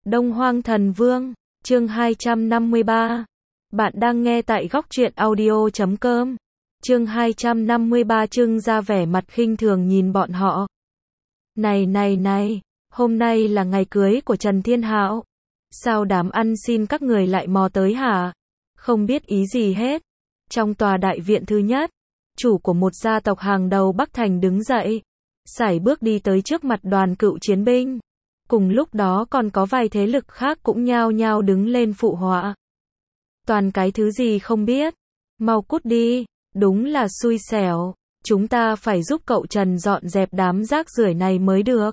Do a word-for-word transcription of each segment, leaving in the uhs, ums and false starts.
Đông Hoang Thần Vương, chương hai trăm năm mươi ba. Bạn đang nghe tại góc truyện audio chấm com. Chương hai trăm năm mươi ba. Trưng ra vẻ mặt khinh thường nhìn bọn họ. Này này này, hôm nay là ngày cưới của Trần Thiên Hạo. Sao đám ăn xin các người lại mò tới hả? Không biết ý gì hết. Trong tòa đại viện thứ nhất, chủ của một gia tộc hàng đầu Bắc Thành đứng dậy, sải bước đi tới trước mặt đoàn cựu chiến binh. Cùng lúc đó còn có vài thế lực khác cũng nhao nhao đứng lên phụ họa. Toàn cái thứ gì không biết, mau cút đi, đúng là xui xẻo, chúng ta phải giúp cậu Trần dọn dẹp đám rác rưởi này mới được.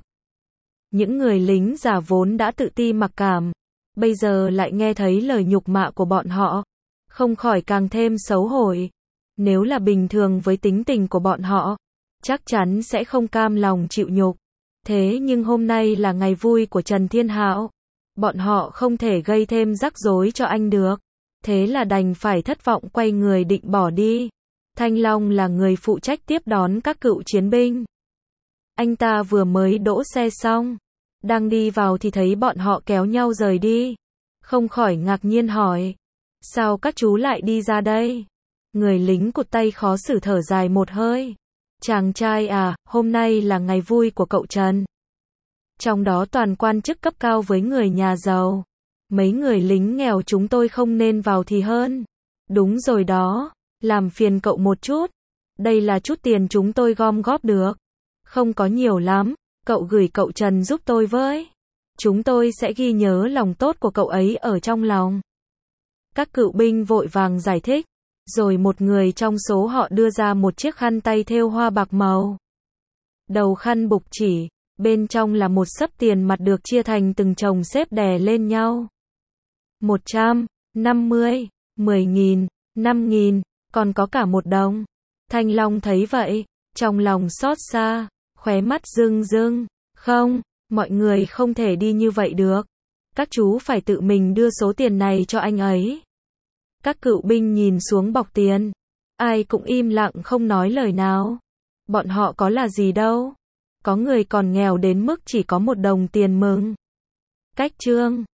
Những người lính già vốn đã tự ti mặc cảm, bây giờ lại nghe thấy lời nhục mạ của bọn họ, không khỏi càng thêm xấu hổ. Nếu là bình thường với tính tình của bọn họ, chắc chắn sẽ không cam lòng chịu nhục. Thế nhưng hôm nay là ngày vui của Trần Thiên Hạo, bọn họ không thể gây thêm rắc rối cho anh được. Thế là đành phải thất vọng quay người định bỏ đi. Thanh Long là người phụ trách tiếp đón các cựu chiến binh. Anh ta vừa mới đỗ xe xong, đang đi vào thì thấy bọn họ kéo nhau rời đi. Không khỏi ngạc nhiên hỏi, sao các chú lại đi ra đây? Người lính cụt tay khó xử thở dài một hơi. Chàng trai à, hôm nay là ngày vui của cậu Trần. Trong đó toàn quan chức cấp cao với người nhà giàu. Mấy người lính nghèo chúng tôi không nên vào thì hơn. Đúng rồi đó, làm phiền cậu một chút. Đây là chút tiền chúng tôi gom góp được. Không có nhiều lắm, cậu gửi cậu Trần giúp tôi với. Chúng tôi sẽ ghi nhớ lòng tốt của cậu ấy ở trong lòng. Các cựu binh vội vàng giải thích. Rồi một người trong số họ đưa ra một chiếc khăn tay thêu hoa bạc màu. Đầu khăn bục chỉ, bên trong là một xấp tiền mặt được chia thành từng chồng xếp đè lên nhau. Một trăm, năm mươi, mười nghìn, năm nghìn, còn có cả một đồng. Thanh Long thấy vậy, trong lòng xót xa, khóe mắt rưng rưng. Không, mọi người không thể đi như vậy được. Các chú phải tự mình đưa số tiền này cho anh ấy. Các cựu binh nhìn xuống bọc tiền, ai cũng im lặng không nói lời nào. Bọn họ có là gì đâu. Có người còn nghèo đến mức chỉ có một đồng tiền mừng. Cách chương